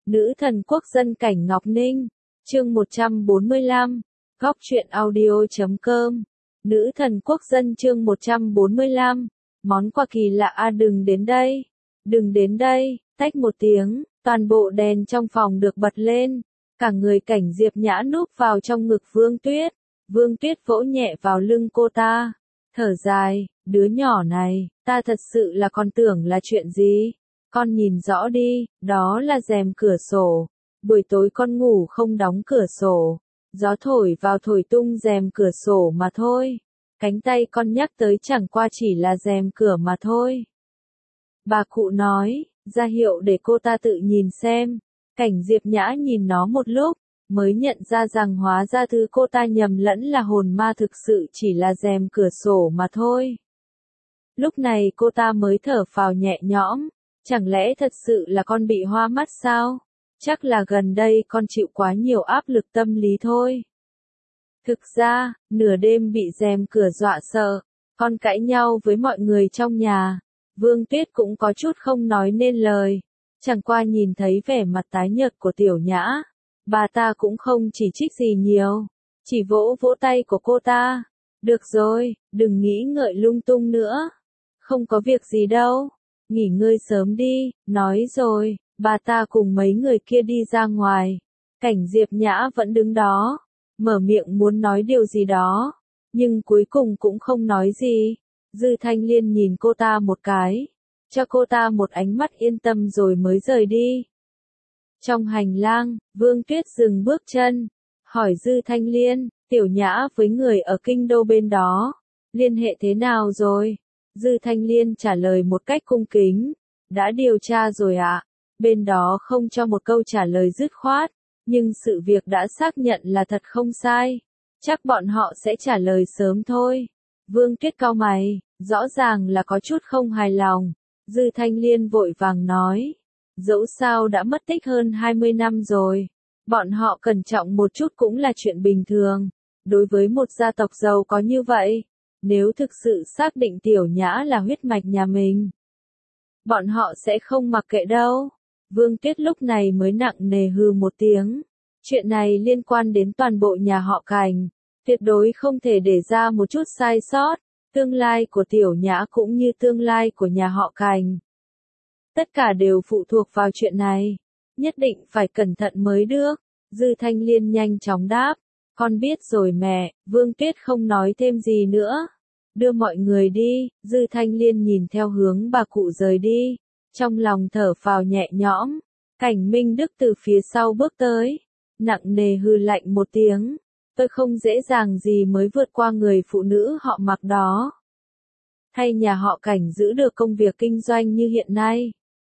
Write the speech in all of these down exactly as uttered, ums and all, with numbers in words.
Nữ thần quốc dân cảnh Ngọc Ninh, chương một trăm bốn mươi lăm, góc truyện audio chấm com. Nữ thần quốc dân chương một trăm bốn mươi lăm, món quà kỳ lạ a đừng đến đây, đừng đến đây, tách một tiếng, toàn bộ đèn trong phòng được bật lên, cả người cảnh Diệp Nhã núp vào trong ngực Vương Tuyết, Vương Tuyết vỗ nhẹ vào lưng cô ta, thở dài, đứa nhỏ này, ta thật sự là còn tưởng là chuyện gì. Con nhìn rõ đi, đó là rèm cửa sổ. Buổi tối con ngủ không đóng cửa sổ. Gió thổi vào thổi tung rèm cửa sổ mà thôi. Cánh tay con nhắc tới chẳng qua chỉ là rèm cửa mà thôi. Bà cụ nói, ra hiệu để cô ta tự nhìn xem. Cảnh Diệp Nhã nhìn nó một lúc, mới nhận ra rằng hóa ra thứ cô ta nhầm lẫn là hồn ma thực sự chỉ là rèm cửa sổ mà thôi. Lúc này cô ta mới thở phào nhẹ nhõm. Chẳng lẽ thật sự là con bị hoa mắt sao? Chắc là gần đây con chịu quá nhiều áp lực tâm lý thôi. Thực ra, nửa đêm bị rèm cửa dọa sợ, con cãi nhau với mọi người trong nhà. Vương Tuyết cũng có chút không nói nên lời. Chẳng qua nhìn thấy vẻ mặt tái nhợt của Tiểu Nhã. Bà ta cũng không chỉ trích gì nhiều. Chỉ vỗ vỗ tay của cô ta. Được rồi, đừng nghĩ ngợi lung tung nữa. Không có việc gì đâu. Nghỉ ngơi sớm đi, nói rồi, bà ta cùng mấy người kia đi ra ngoài. Cảnh Diệp Nhã vẫn đứng đó, mở miệng muốn nói điều gì đó, nhưng cuối cùng cũng không nói gì. Dư Thanh Liên nhìn cô ta một cái, cho cô ta một ánh mắt yên tâm rồi mới rời đi. Trong hành lang, Vương Tuyết dừng bước chân, hỏi Dư Thanh Liên, Tiểu Nhã với người ở kinh đô bên đó, liên hệ thế nào rồi? Dư Thanh Liên trả lời một cách cung kính, đã điều tra rồi ạ, bên đó không cho một câu trả lời dứt khoát, nhưng sự việc đã xác nhận là thật không sai, chắc bọn họ sẽ trả lời sớm thôi. Vương Tuyết cau mày, rõ ràng là có chút không hài lòng, Dư Thanh Liên vội vàng nói, dẫu sao đã mất tích hơn hai mươi năm rồi, bọn họ cẩn trọng một chút cũng là chuyện bình thường, đối với một gia tộc giàu có như vậy. Nếu thực sự xác định Tiểu Nhã là huyết mạch nhà mình, bọn họ sẽ không mặc kệ đâu. Vương Tuyết lúc này mới nặng nề hừ một tiếng. Chuyện này liên quan đến toàn bộ nhà họ Cảnh, tuyệt đối không thể để ra một chút sai sót. Tương lai của Tiểu Nhã cũng như tương lai của nhà họ Cảnh. Tất cả đều phụ thuộc vào chuyện này. Nhất định phải cẩn thận mới được. Dư Thanh Liên nhanh chóng đáp. Con biết rồi mẹ, Vương Tuyết không nói thêm gì nữa. Đưa mọi người đi, Dư Thanh Liên nhìn theo hướng bà cụ rời đi. Trong lòng thở phào nhẹ nhõm. Cảnh Minh Đức từ phía sau bước tới. Nặng nề hừ lạnh một tiếng. Tôi không dễ dàng gì mới vượt qua người phụ nữ họ mặc đó. Hay nhà họ Cảnh giữ được công việc kinh doanh như hiện nay.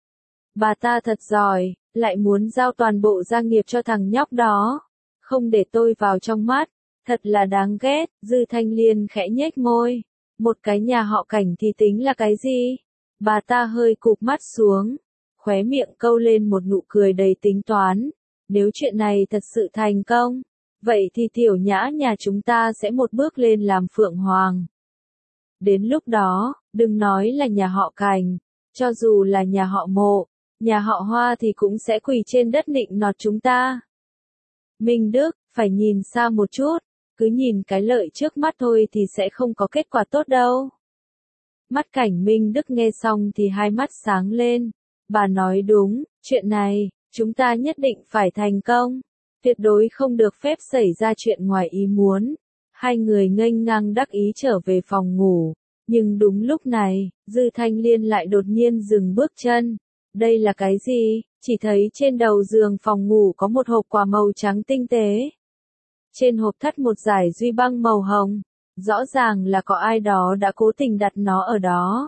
Bà ta thật giỏi, lại muốn giao toàn bộ gia nghiệp cho thằng nhóc đó. Không để tôi vào trong mắt, thật là đáng ghét. Dư Thanh Liên khẽ nhếch môi, một cái nhà họ Cảnh thì tính là cái gì? Bà ta hơi cụp mắt xuống, khóe miệng câu lên một nụ cười đầy tính toán. Nếu chuyện này thật sự thành công, vậy thì Tiểu Nhã nhà chúng ta sẽ một bước lên làm Phượng Hoàng. Đến lúc đó, đừng nói là nhà họ Cảnh, cho dù là nhà họ Mộ, nhà họ Hoa thì cũng sẽ quỳ trên đất nịnh nọt chúng ta. Minh Đức, phải nhìn xa một chút, cứ nhìn cái lợi trước mắt thôi thì sẽ không có kết quả tốt đâu. Mắt Cảnh Minh Đức nghe xong thì hai mắt sáng lên, bà nói đúng, chuyện này, chúng ta nhất định phải thành công, tuyệt đối không được phép xảy ra chuyện ngoài ý muốn. Hai người nghênh ngang đắc ý trở về phòng ngủ, nhưng đúng lúc này, Dư Thanh Liên lại đột nhiên dừng bước chân. Đây là cái gì? Chỉ thấy trên đầu giường phòng ngủ có một hộp quà màu trắng tinh tế. Trên hộp thắt một dải duy băng màu hồng. Rõ ràng là có ai đó đã cố tình đặt nó ở đó.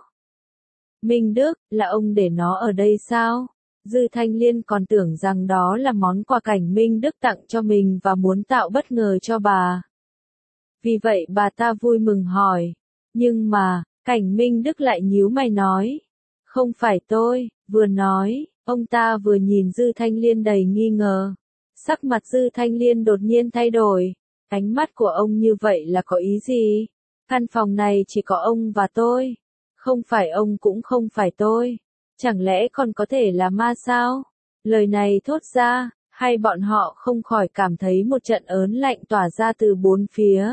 Minh Đức, là ông để nó ở đây sao? Dư Thanh Liên còn tưởng rằng đó là món quà Cảnh Minh Đức tặng cho mình và muốn tạo bất ngờ cho bà. Vì vậy bà ta vui mừng hỏi. Nhưng mà, Cảnh Minh Đức lại nhíu mày nói. Không phải tôi, vừa nói, ông ta vừa nhìn Dư Thanh Liên đầy nghi ngờ. Sắc mặt Dư Thanh Liên đột nhiên thay đổi. Ánh mắt của ông như vậy là có ý gì? Căn phòng này chỉ có ông và tôi. Không phải ông cũng không phải tôi. Chẳng lẽ còn có thể là ma sao? Lời này thốt ra, hay bọn họ không khỏi cảm thấy một trận ớn lạnh tỏa ra từ bốn phía.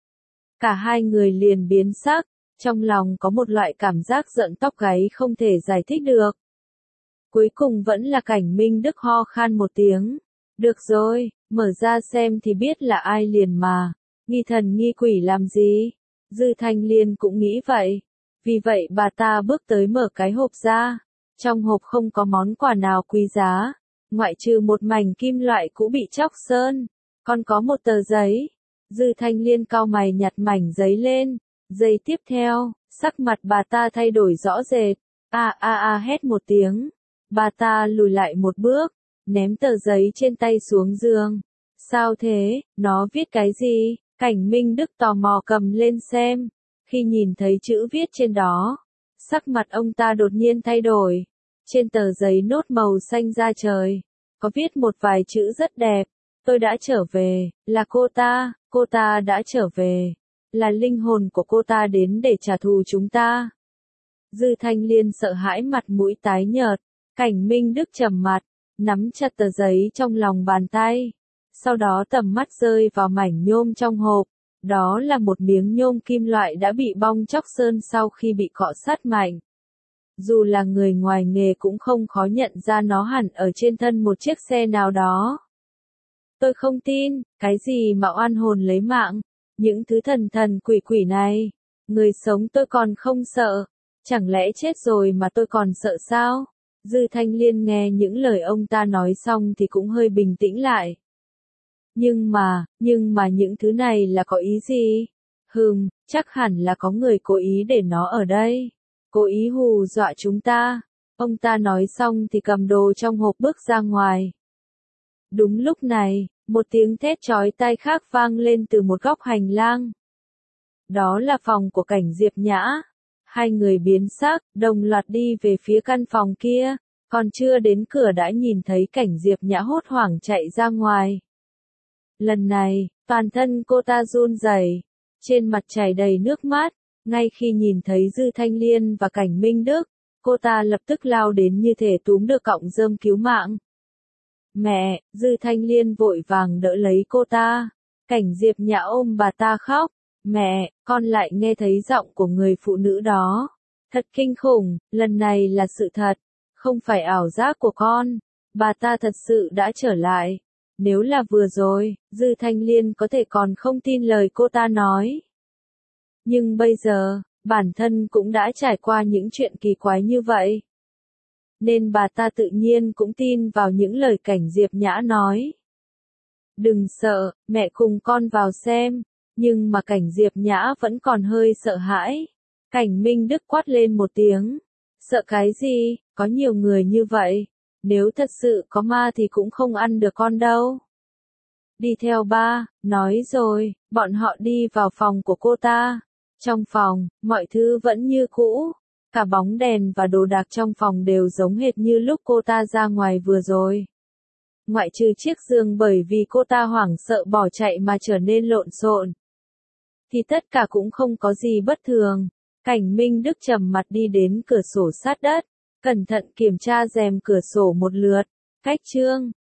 Cả hai người liền biến sắc, trong lòng có một loại cảm giác giận tóc gáy không thể giải thích được. Cuối cùng vẫn là Cảnh Minh Đức ho khan một tiếng. Được rồi, mở ra xem thì biết là ai liền mà. Nghi thần nghi quỷ làm gì? Dư Thanh Liên cũng nghĩ vậy. Vì vậy bà ta bước tới mở cái hộp ra. Trong hộp không có món quà nào quý giá, ngoại trừ một mảnh kim loại cũ bị chóc sơn. Còn có một tờ giấy. Dư Thanh Liên cau mày nhặt mảnh giấy lên. Giây tiếp theo, sắc mặt bà ta thay đổi rõ rệt. A a a hét một tiếng. Bà ta lùi lại một bước, ném tờ giấy trên tay xuống giường. Sao thế, nó viết cái gì? Cảnh Minh Đức tò mò cầm lên xem. Khi nhìn thấy chữ viết trên đó, sắc mặt ông ta đột nhiên thay đổi. Trên tờ giấy nốt màu xanh da trời, có viết một vài chữ rất đẹp. Tôi đã trở về, là cô ta, cô ta đã trở về. Là linh hồn của cô ta đến để trả thù chúng ta. Dư Thanh Liên sợ hãi mặt mũi tái nhợt. Cảnh Minh Đức trầm mặt, nắm chặt tờ giấy trong lòng bàn tay. Sau đó tầm mắt rơi vào mảnh nhôm trong hộp. Đó là một miếng nhôm kim loại đã bị bong chóc sơn sau khi bị cọ sát mạnh. Dù là người ngoài nghề cũng không khó nhận ra nó hẳn ở trên thân một chiếc xe nào đó. Tôi không tin, cái gì mà oan hồn lấy mạng, những thứ thần thần quỷ quỷ này. Người sống tôi còn không sợ, chẳng lẽ chết rồi mà tôi còn sợ sao? Dư Thanh Liên nghe những lời ông ta nói xong thì cũng hơi bình tĩnh lại. Nhưng mà, nhưng mà những thứ này là có ý gì? Hừm, chắc hẳn là có người cố ý để nó ở đây. Cố ý hù dọa chúng ta. Ông ta nói xong thì cầm đồ trong hộp bước ra ngoài. Đúng lúc này, một tiếng thét chói tai khác vang lên từ một góc hành lang. Đó là phòng của Cảnh Diệp Nhã. Hai người biến sắc, đồng loạt đi về phía căn phòng kia, còn chưa đến cửa đã nhìn thấy Cảnh Diệp Nhã hốt hoảng chạy ra ngoài. Lần này, toàn thân cô ta run rẩy, trên mặt chảy đầy nước mắt, ngay khi nhìn thấy Dư Thanh Liên và Cảnh Minh Đức, cô ta lập tức lao đến như thể túm được cọng rơm cứu mạng. Mẹ, Dư Thanh Liên vội vàng đỡ lấy cô ta, Cảnh Diệp Nhã ôm bà ta khóc. Mẹ, con lại nghe thấy giọng của người phụ nữ đó. Thật kinh khủng, lần này là sự thật, không phải ảo giác của con. Bà ta thật sự đã trở lại. Nếu là vừa rồi, Dư Thanh Liên có thể còn không tin lời cô ta nói. Nhưng bây giờ, bản thân cũng đã trải qua những chuyện kỳ quái như vậy. Nên bà ta tự nhiên cũng tin vào những lời Cảnh Diệp Nhã nói. Đừng sợ, mẹ cùng con vào xem. Nhưng mà Cảnh Diệp Nhã vẫn còn hơi sợ hãi. Cảnh Minh Đức quát lên một tiếng. Sợ cái gì, có nhiều người như vậy. Nếu thật sự có ma thì cũng không ăn được con đâu. Đi theo ba, nói rồi, bọn họ đi vào phòng của cô ta. Trong phòng, mọi thứ vẫn như cũ. Cả bóng đèn và đồ đạc trong phòng đều giống hệt như lúc cô ta ra ngoài vừa rồi. Ngoại trừ chiếc giường bởi vì cô ta hoảng sợ bỏ chạy mà trở nên lộn xộn. Thì tất cả cũng không có gì bất thường. Cảnh Minh Đức trầm mặt đi đến cửa sổ sát đất, cẩn thận kiểm tra rèm cửa sổ một lượt. Cách chương